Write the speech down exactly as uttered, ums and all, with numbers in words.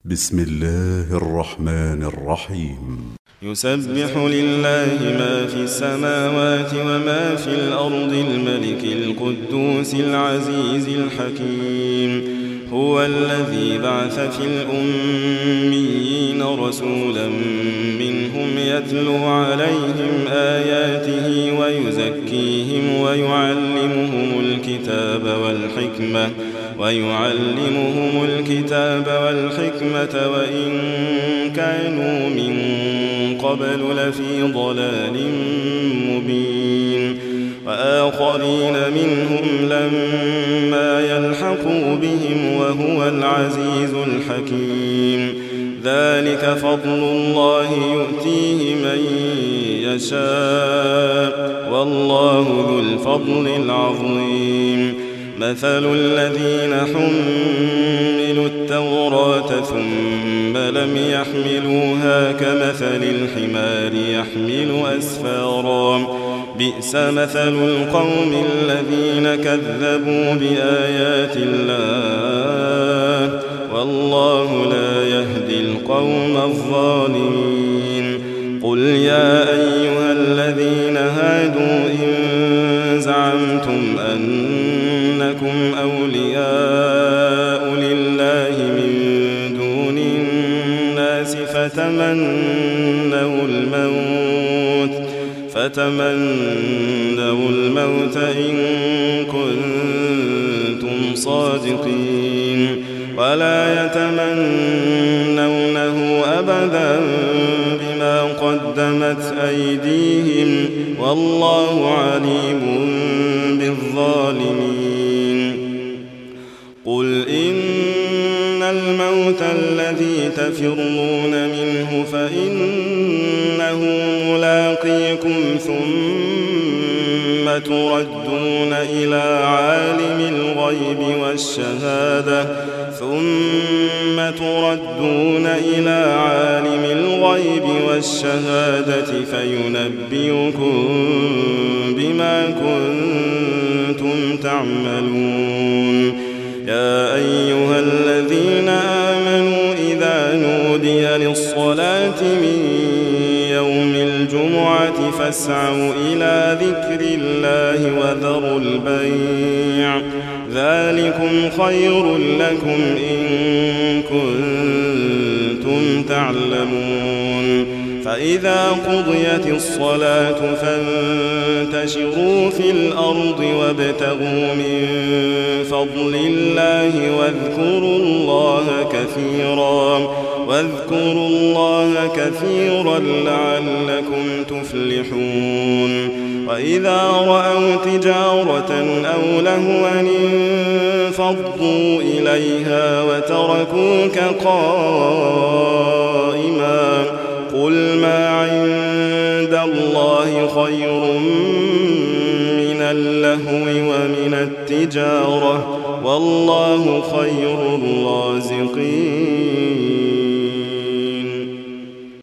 بسم الله الرحمن الرحيم. يسبح لله ما في السماوات وما في الأرض الملك القدوس العزيز الحكيم. هو الذي بعث في الأميين رسولا منهم يتلو عليهم آياته ويزكيهم ويعلمهم الكتاب والحكمة ويعلمهم الكتاب والحكمة وإن كانوا من قبل لفي ضلال مبين. وآخرين منهم لما يلحقوا بهم وهو العزيز الحكيم. ذلك فضل الله يؤتيه من يشاء والله ذو الفضل العظيم. مثل الذين حملوا التوراة ثم لم يحملوها كمثل الحمار يحمل أسفارا بئس مثل القوم الذين كذبوا بآيات الله والله لا يهدي القوم الظالمين. قل يا أيها الذين هادوا إن زعمتم أنكم أولياء لله من دون الناس فتمنوا الموت فتمنوا الموت إن كنتم صادقين ولا يتمنونه أبدا بما قدمت أيديهم والله عليم بالظالمين. قل إن الموت الذي تفرون منه فإنه ملاقيكم ثم تردون إلى عالم الغيب والشهادة ثم تردون إلى عالم الغيب والشهادة فينبئكم بما كنتم تعملون. يا أيها الذين آمنوا إذا نودي للصلاة من يوم الجمعة فاسعوا إلى ذكر الله وذروا البيع ذلكم خير لكم إن كنتم تعلمون. فإذا قضيت الصلاة فانتشروا في الأرض وابتغوا من فضل الله واذكروا الله كثيرا واذكروا الله كثيرا لعلكم تفلحون. وإذا رأوا تجارة أو لهوا انفضوا إليها وتركوك قائما قل ما عند الله خير من اللهو ومن التجارة والله خير الرازقين.